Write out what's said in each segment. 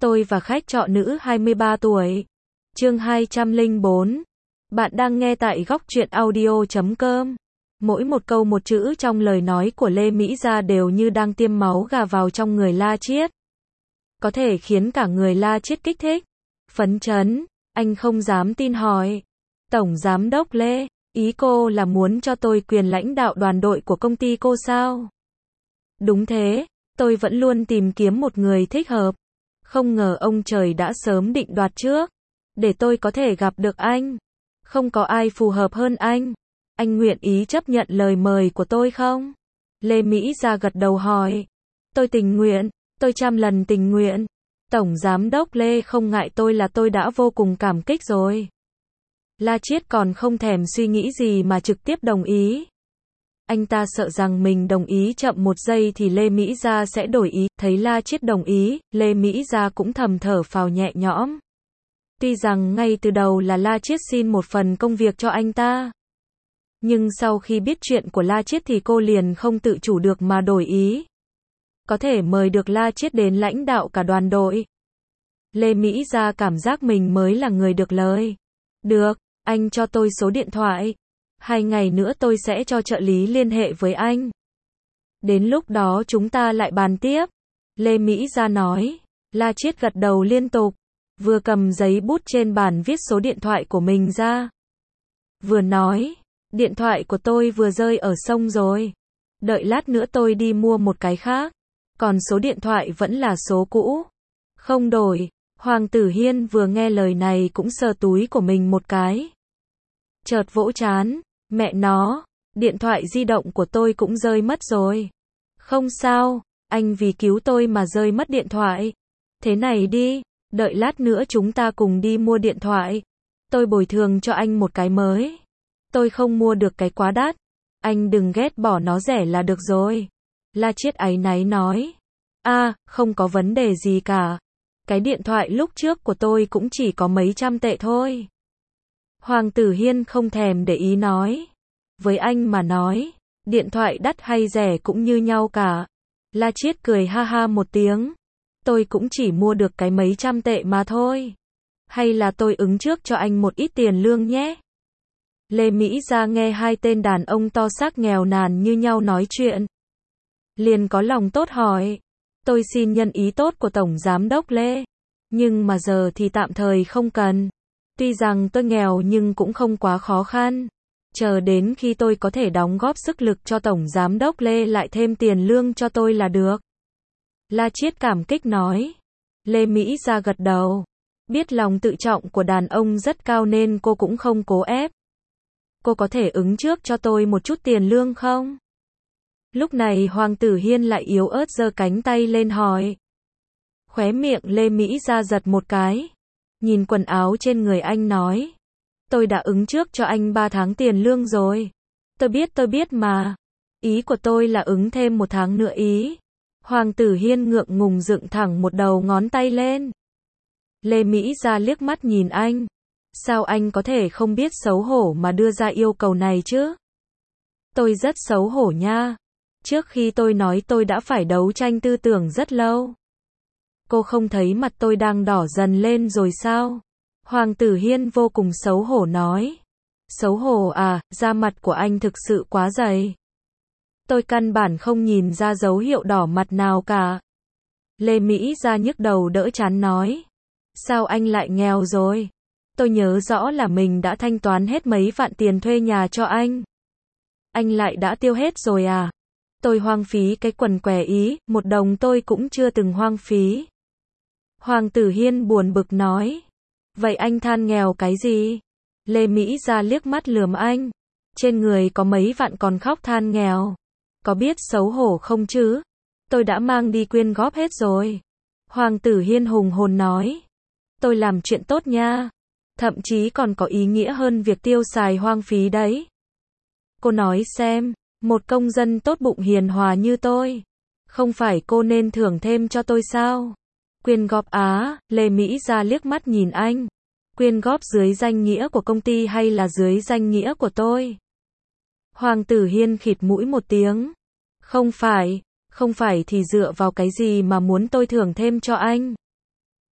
Tôi và khách trọ nữ 23 tuổi. Chương 204. Bạn đang nghe tại góc truyện audio.com. Mỗi một câu một chữ trong lời nói của Lê Mỹ Gia đều như đang tiêm máu gà vào trong người La Chiết. Có thể khiến cả người La Chiết kích thích, phấn chấn. Anh không dám tin hỏi. Tổng Giám đốc Lê, ý cô là muốn cho tôi quyền lãnh đạo đoàn đội của công ty cô sao? Đúng thế, tôi vẫn luôn tìm kiếm một người thích hợp. Không ngờ ông trời đã sớm định đoạt trước, để tôi có thể gặp được anh. Không có ai phù hợp hơn anh. Anh nguyện ý chấp nhận lời mời của tôi không? Lê Mỹ Gia gật đầu hỏi. Tôi tình nguyện, tôi 100 lần tình nguyện. Tổng Giám đốc Lê không ngại tôi là tôi đã vô cùng cảm kích rồi. La Chiết còn không thèm suy nghĩ gì mà trực tiếp đồng ý. Anh ta sợ rằng mình đồng ý chậm một giây thì Lê Mỹ Gia sẽ đổi ý. Thấy La Chiết đồng ý, Lê Mỹ Gia cũng thầm thở phào nhẹ nhõm. Tuy rằng ngay từ đầu là La Chiết xin một phần công việc cho anh ta, nhưng sau khi biết chuyện của La Chiết thì cô liền không tự chủ được mà đổi ý. Có thể mời được La Chiết đến lãnh đạo cả đoàn đội. Lê Mỹ Gia cảm giác mình mới là người được lời. Được, anh cho tôi số điện thoại. 2 ngày nữa tôi sẽ cho trợ lý liên hệ với anh. Đến lúc đó chúng ta lại bàn tiếp. Lê Mỹ Gia nói. La Chiết gật đầu liên tục, vừa cầm giấy bút trên bàn viết số điện thoại của mình ra. Vừa nói, điện thoại của tôi vừa rơi ở sông rồi. Đợi lát nữa tôi đi mua một cái khác. Còn số điện thoại vẫn là số cũ. Không đổi. Hoàng Tử Hiên vừa nghe lời này cũng sờ túi của mình một cái. Chợt vỗ trán. Mẹ nó, điện thoại di động của tôi cũng rơi mất rồi. Không sao, anh vì cứu tôi mà rơi mất điện thoại. Thế này đi, đợi lát nữa chúng ta cùng đi mua điện thoại. Tôi bồi thường cho anh một cái mới. Tôi không mua được cái quá đắt. Anh đừng ghét bỏ nó rẻ là được rồi. La Chiết áy náy nói. Không có vấn đề gì cả. Cái điện thoại lúc trước của tôi cũng chỉ có mấy trăm tệ thôi. Hoàng Tử Hiên không thèm để ý nói. Với anh mà nói, điện thoại đắt hay rẻ cũng như nhau cả. La Chiết cười ha ha một tiếng. Tôi cũng chỉ mua được cái mấy trăm tệ mà thôi. Hay là tôi ứng trước cho anh một ít tiền lương nhé. Lê Mỹ Gia nghe hai tên đàn ông to xác nghèo nàn như nhau nói chuyện, liền có lòng tốt hỏi. Tôi xin nhân ý tốt của Tổng Giám đốc Lê. Nhưng mà giờ thì tạm thời không cần. Tuy rằng tôi nghèo nhưng cũng không quá khó khăn. Chờ đến khi tôi có thể đóng góp sức lực cho Tổng Giám đốc Lê lại thêm tiền lương cho tôi là được. La Chiết cảm kích nói. Lê Mỹ Gia gật đầu. Biết lòng tự trọng của đàn ông rất cao nên cô cũng không cố ép. Cô có thể ứng trước cho tôi một chút tiền lương không? Lúc này Hoàng Tử Hiên lại yếu ớt giơ cánh tay lên hỏi. Khóe miệng Lê Mỹ Gia giật một cái. Nhìn quần áo trên người anh nói. Tôi đã ứng trước cho anh 3 tháng tiền lương rồi. Tôi biết mà. Ý của tôi là ứng thêm 1 tháng nữa ý. Hoàng Tử Hiên ngượng ngùng dựng thẳng một đầu ngón tay lên. Lê Mỹ Gia liếc mắt nhìn anh. Sao anh có thể không biết xấu hổ mà đưa ra yêu cầu này chứ? Tôi rất xấu hổ nha. Trước khi tôi nói tôi đã phải đấu tranh tư tưởng rất lâu. Cô không thấy mặt tôi đang đỏ dần lên rồi sao? Hoàng Tử Hiên vô cùng xấu hổ nói. Xấu hổ à, da mặt của anh thực sự quá dày. Tôi căn bản không nhìn ra dấu hiệu đỏ mặt nào cả. Lê Mỹ Gia nhức đầu đỡ chán nói. Sao anh lại nghèo rồi? Tôi nhớ rõ là mình đã thanh toán hết mấy vạn tiền thuê nhà cho anh. Anh lại đã tiêu hết rồi à? Tôi hoang phí cái quần què ý, 1 đồng tôi cũng chưa từng hoang phí. Hoàng Tử Hiên buồn bực nói. Vậy anh than nghèo cái gì? Lê Mỹ Gia liếc mắt lườm anh. Trên người có mấy vạn còn khóc than nghèo. Có biết xấu hổ không chứ? Tôi đã mang đi quyên góp hết rồi. Hoàng Tử Hiên hùng hồn nói. Tôi làm chuyện tốt nha. Thậm chí còn có ý nghĩa hơn việc tiêu xài hoang phí đấy. Cô nói xem, một công dân tốt bụng hiền hòa như tôi, không phải cô nên thưởng thêm cho tôi sao? Quyên góp á? Lê Mỹ Gia liếc mắt nhìn anh. Quyên góp dưới danh nghĩa của công ty hay là dưới danh nghĩa của tôi? Hoàng Tử Hiên khịt mũi một tiếng. Không phải thì dựa vào cái gì mà muốn tôi thưởng thêm cho anh?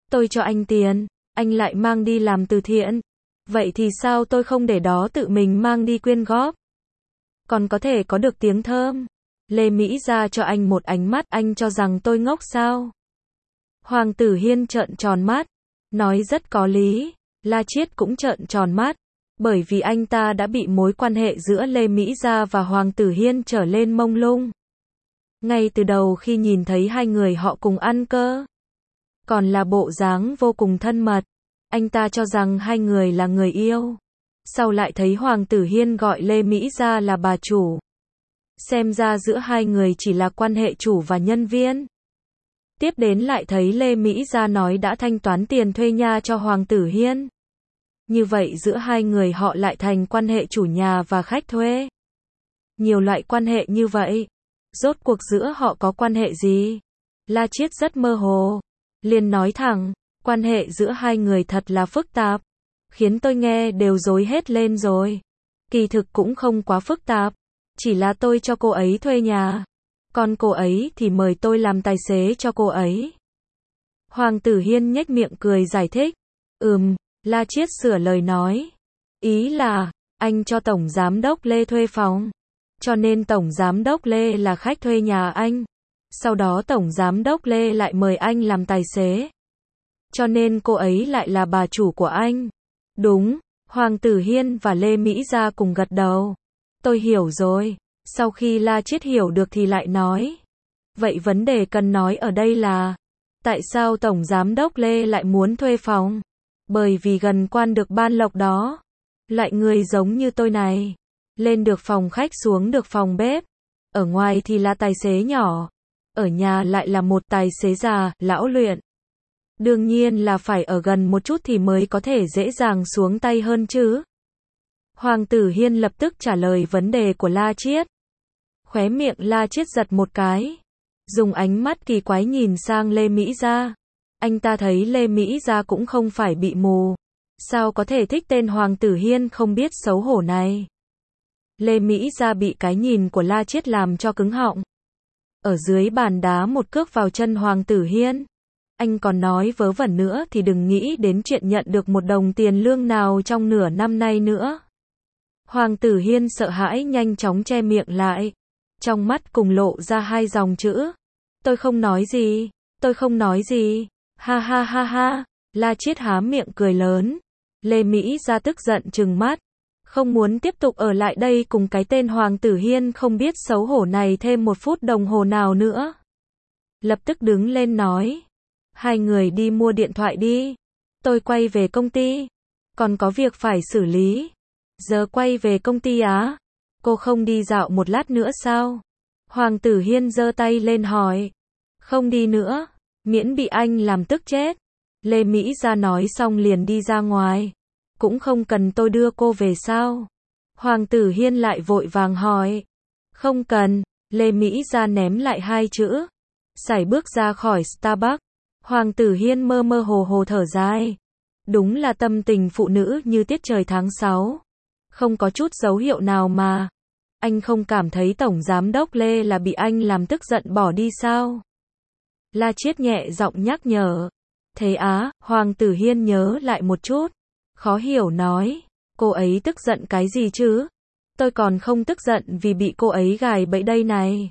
Tôi cho anh tiền, anh lại mang đi làm từ thiện. Vậy thì sao tôi không để đó tự mình mang đi quyên góp? Còn có thể có được tiếng thơm. Lê Mỹ ra cho anh một ánh mắt, anh cho rằng tôi ngốc sao? Hoàng Tử Hiên trợn tròn mắt, nói rất có lý. La Chiết cũng trợn tròn mắt, bởi vì anh ta đã bị mối quan hệ giữa Lê Mỹ Gia và Hoàng Tử Hiên trở lên mông lung. Ngay từ đầu khi nhìn thấy hai người họ cùng ăn cơ, còn là bộ dáng vô cùng thân mật, anh ta cho rằng hai người là người yêu. Sau lại thấy Hoàng Tử Hiên gọi Lê Mỹ Gia là bà chủ. Xem ra giữa hai người chỉ là quan hệ chủ và nhân viên. Tiếp đến lại thấy Lê Mỹ Gia nói đã thanh toán tiền thuê nhà cho Hoàng Tử Hiên. Như vậy giữa hai người họ lại thành quan hệ chủ nhà và khách thuê. Nhiều loại quan hệ như vậy. Rốt cuộc giữa họ có quan hệ gì? La Chiết rất mơ hồ. Liền nói thẳng, quan hệ giữa hai người thật là phức tạp. Khiến tôi nghe đều rối hết lên rồi. Kỳ thực cũng không quá phức tạp. Chỉ là tôi cho cô ấy thuê nhà. Còn cô ấy thì mời tôi làm tài xế cho cô ấy. Hoàng Tử Hiên nhếch miệng cười giải thích. La Chiết sửa lời nói. Ý là, anh cho Tổng Giám đốc Lê thuê phòng. Cho nên Tổng Giám đốc Lê là khách thuê nhà anh. Sau đó Tổng Giám đốc Lê lại mời anh làm tài xế. Cho nên cô ấy lại là bà chủ của anh. Đúng, Hoàng Tử Hiên và Lê Mỹ Gia cùng gật đầu. Tôi hiểu rồi. Sau khi La Chiết hiểu được thì lại nói. Vậy vấn đề cần nói ở đây là, tại sao Tổng Giám đốc Lê lại muốn thuê phòng? Bởi vì gần quan được ban lộc đó. Loại người giống như tôi này. Lên được phòng khách xuống được phòng bếp. Ở ngoài thì là tài xế nhỏ. Ở nhà lại là một tài xế già, lão luyện. Đương nhiên là phải ở gần một chút thì mới có thể dễ dàng xuống tay hơn chứ. Hoàng Tử Hiên lập tức trả lời vấn đề của La Chiết. Khóe miệng La Chiết giật một cái. Dùng ánh mắt kỳ quái nhìn sang Lê Mỹ Gia. Anh ta thấy Lê Mỹ Gia cũng không phải bị mù. Sao có thể thích tên Hoàng Tử Hiên không biết xấu hổ này? Lê Mỹ Gia bị cái nhìn của La Chiết làm cho cứng họng. Ở dưới bàn đá một cước vào chân Hoàng Tử Hiên. Anh còn nói vớ vẩn nữa thì đừng nghĩ đến chuyện nhận được một đồng tiền lương nào trong nửa năm nay nữa. Hoàng Tử Hiên sợ hãi nhanh chóng che miệng lại. Trong mắt cùng lộ ra hai dòng chữ. Tôi không nói gì, tôi không nói gì. Ha ha ha ha. La Chiết há miệng cười lớn. Lê Mỹ Gia tức giận trừng mắt. Không muốn tiếp tục ở lại đây cùng cái tên Hoàng Tử Hiên không biết xấu hổ này thêm một phút đồng hồ nào nữa. Lập tức đứng lên nói. Hai người đi mua điện thoại đi. Tôi quay về công ty. Còn có việc phải xử lý. Giờ quay về công ty á? Cô không đi dạo một lát nữa sao? Hoàng Tử Hiên giơ tay lên hỏi. Không đi nữa. Miễn bị anh làm tức chết. Lê Mỹ Gia nói xong liền đi ra ngoài. Cũng không cần tôi đưa cô về sao? Hoàng Tử Hiên lại vội vàng hỏi. Không cần. Lê Mỹ Gia ném lại hai chữ. Sải bước ra khỏi Starbucks. Hoàng Tử Hiên mơ mơ hồ hồ thở dài. Đúng là tâm tình phụ nữ như tiết trời tháng 6. Không có chút dấu hiệu nào mà. Anh không cảm thấy Tổng Giám đốc Lê là bị anh làm tức giận bỏ đi sao? La Chiết nhẹ giọng nhắc nhở. Thế á? Hoàng Tử Hiên nhớ lại một chút. Khó hiểu nói. Cô ấy tức giận cái gì chứ? Tôi còn không tức giận vì bị cô ấy gài bẫy đây này.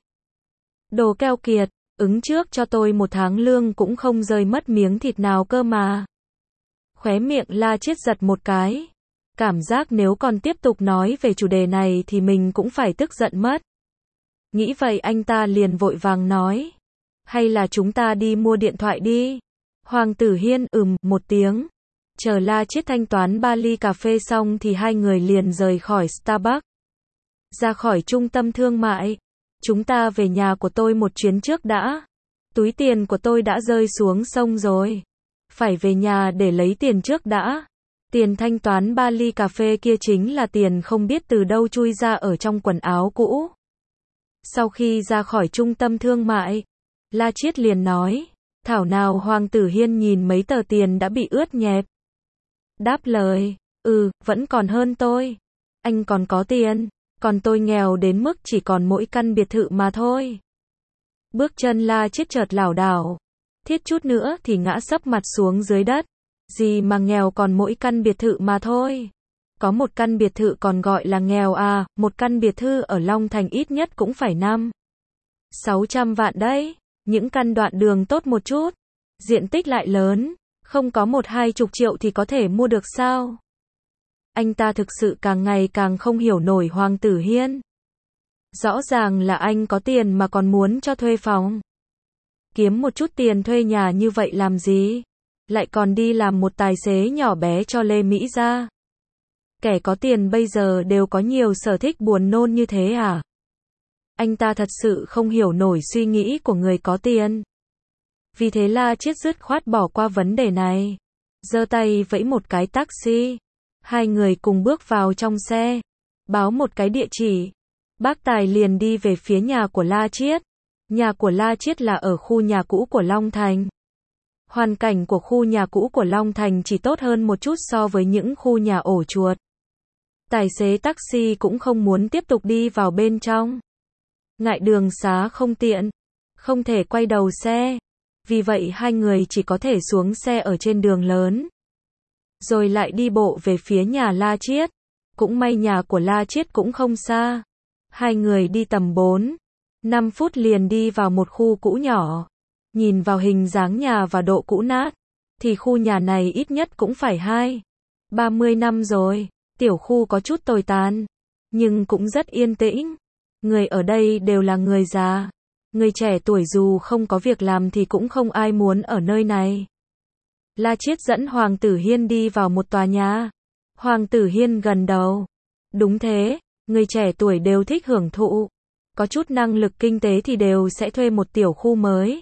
Đồ keo kiệt. Ứng trước cho tôi 1 tháng lương cũng không rơi mất miếng thịt nào cơ mà. Khóe miệng La Chiết giật một cái. Cảm giác nếu còn tiếp tục nói về chủ đề này thì mình cũng phải tức giận mất. Nghĩ vậy anh ta liền vội vàng nói. Hay là chúng ta đi mua điện thoại đi. Hoàng Tử Hiên một tiếng. Chờ La Chiết thanh toán 3 ly cà phê xong thì hai người liền rời khỏi Starbucks. Ra khỏi trung tâm thương mại. Chúng ta về nhà của tôi một chuyến trước đã. Túi tiền của tôi đã rơi xuống sông rồi. Phải về nhà để lấy tiền trước đã. Tiền thanh toán 3 ly cà phê kia chính là tiền không biết từ đâu chui ra ở trong quần áo cũ. Sau khi ra khỏi trung tâm thương mại, La Chiết liền nói. Thảo nào Hoàng Tử Hiên nhìn mấy tờ tiền đã bị ướt nhẹp. Đáp lời. Vẫn còn hơn tôi. Anh còn có tiền. Còn tôi nghèo đến mức chỉ còn mỗi căn biệt thự mà thôi. Bước chân La Chiết chợt lảo đảo. Thiết chút nữa thì ngã sấp mặt xuống dưới đất. Gì mà nghèo, còn mỗi căn biệt thự mà thôi. Có một căn biệt thự còn gọi là nghèo à, một căn biệt thự ở Long Thành ít nhất cũng phải 500-600 vạn đấy. Những căn đoạn đường tốt một chút, diện tích lại lớn, không có 1-20 triệu thì có thể mua được sao? Anh ta thực sự càng ngày càng không hiểu nổi Hoàng Tử Hiên. Rõ ràng là anh có tiền mà còn muốn cho thuê phòng. Kiếm một chút tiền thuê nhà như vậy làm gì? Lại còn đi làm một tài xế nhỏ bé cho Lê Mỹ Gia. Kẻ có tiền bây giờ đều có nhiều sở thích buồn nôn như thế à? Anh ta thật sự không hiểu nổi suy nghĩ của người có tiền. Vì thế La Chiết dứt khoát bỏ qua vấn đề này. Giơ tay vẫy một cái taxi. Hai người cùng bước vào trong xe. Báo một cái địa chỉ. Bác Tài liền đi về phía nhà của La Chiết. Nhà của La Chiết là ở khu nhà cũ của Long Thành. Hoàn cảnh của khu nhà cũ của Long Thành chỉ tốt hơn một chút so với những khu nhà ổ chuột. Tài xế taxi cũng không muốn tiếp tục đi vào bên trong. Ngại đường xá không tiện, không thể quay đầu xe. Vì vậy hai người chỉ có thể xuống xe ở trên đường lớn. Rồi lại đi bộ về phía nhà La Chiết. Cũng may nhà của La Chiết cũng không xa. Hai người đi tầm 4-5 phút liền đi vào một khu cũ nhỏ. Nhìn vào hình dáng nhà và độ cũ nát, thì khu nhà này ít nhất cũng phải 20-30 năm rồi. Tiểu khu có chút tồi tàn, nhưng cũng rất yên tĩnh. Người ở đây đều là người già. Người trẻ tuổi dù không có việc làm thì cũng không ai muốn ở nơi này. La Chiết dẫn Hoàng Tử Hiên đi vào một tòa nhà. Hoàng Tử Hiên gần đầu. Đúng thế, người trẻ tuổi đều thích hưởng thụ. Có chút năng lực kinh tế thì đều sẽ thuê một tiểu khu mới.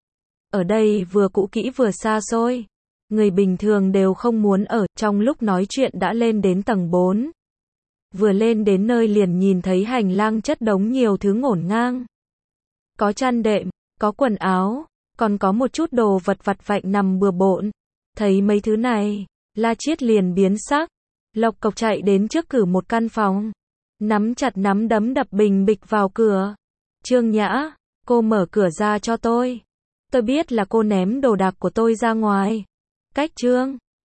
Ở đây vừa cũ kỹ vừa xa xôi. Người bình thường đều không muốn ở. Trong lúc nói chuyện đã lên đến tầng 4. Vừa lên đến nơi liền nhìn thấy hành lang chất đống nhiều thứ ngổn ngang. Có chăn đệm, có quần áo, còn có một chút đồ vật vặt vạnh nằm bừa bộn. Thấy mấy thứ này, La Chiết liền biến sắc. Lộc cộc chạy đến trước cửa một căn phòng. Nắm chặt nắm đấm đập bình bịch vào cửa. Trương Nhã, cô mở cửa ra cho tôi. Tôi biết là cô ném đồ đạc của tôi ra ngoài. Cách Trương